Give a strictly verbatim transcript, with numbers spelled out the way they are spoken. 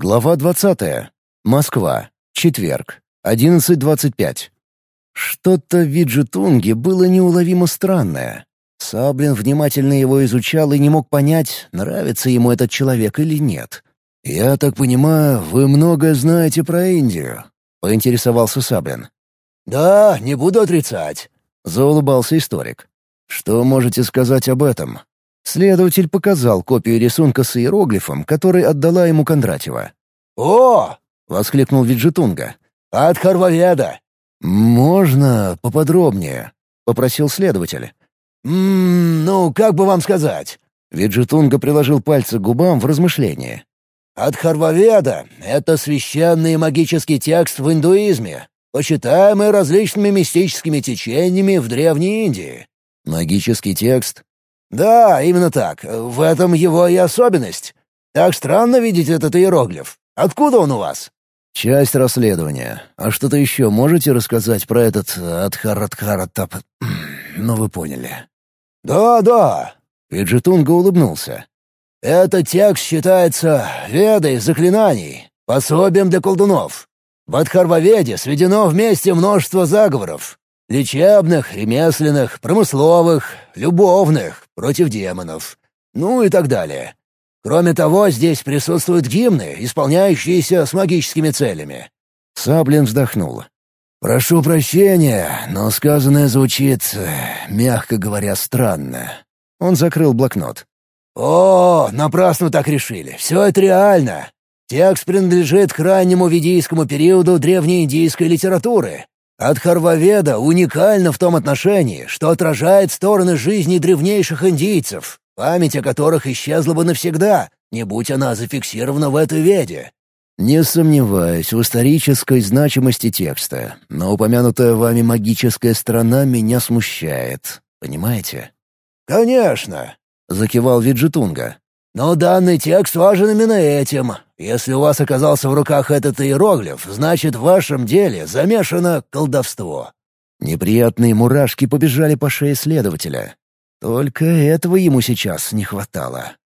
Глава двадцатая. Москва. Четверг. одиннадцать двадцать пять. Что-то в Виджетунге было неуловимо странное. Саблин внимательно его изучал и не мог понять, нравится ему этот человек или нет. «Я так понимаю, вы многое знаете про Индию?» — поинтересовался Саблин. «Да, не буду отрицать», — заулыбался историк. «Что можете сказать об этом?» Следователь показал копию рисунка с иероглифом, который отдала ему Кондратьева. «О!» — воскликнул Виджетунга. «От Харваведа!» «Можно поподробнее?» — попросил следователь. «Ммм, ну, как бы вам сказать?» Виджетунга приложил пальцы к губам в размышлении. «От Харваведа — это священный и магический текст в индуизме, почитаемый различными мистическими течениями в Древней Индии». «Магический текст?» «Да, именно так. В этом его и особенность. Так странно видеть этот иероглиф. Откуда он у вас?» «Часть расследования. А что-то еще можете рассказать про этот Адхарадхаратап? Ну, вы поняли». «Да, да». Виджетунга улыбнулся. «Этот текст считается ведой заклинаний, пособием для колдунов. В Адхарваведе сведено вместе множество заговоров. Лечебных, ремесленных, промысловых, любовных, против демонов. Ну и так далее. Кроме того, здесь присутствуют гимны, исполняющиеся с магическими целями». Саблин вздохнул. «Прошу прощения, но сказанное звучит, мягко говоря, странно». Он закрыл блокнот. «О, напрасно так решили. Все это реально. Текст принадлежит к раннему ведийскому периоду древнеиндийской литературы. Адхарваведа уникальна в том отношении, что отражает стороны жизни древнейших индийцев, память о которых исчезла бы навсегда, не будь она зафиксирована в этой веде». «Не сомневаюсь в исторической значимости текста, но упомянутая вами магическая страна меня смущает. Понимаете?» «Конечно», — закивал Виджетунга. «Но данный текст важен именно этим. Если у вас оказался в руках этот иероглиф, значит, в вашем деле замешано колдовство». Неприятные мурашки побежали по шее следователя. Только этого ему сейчас не хватало.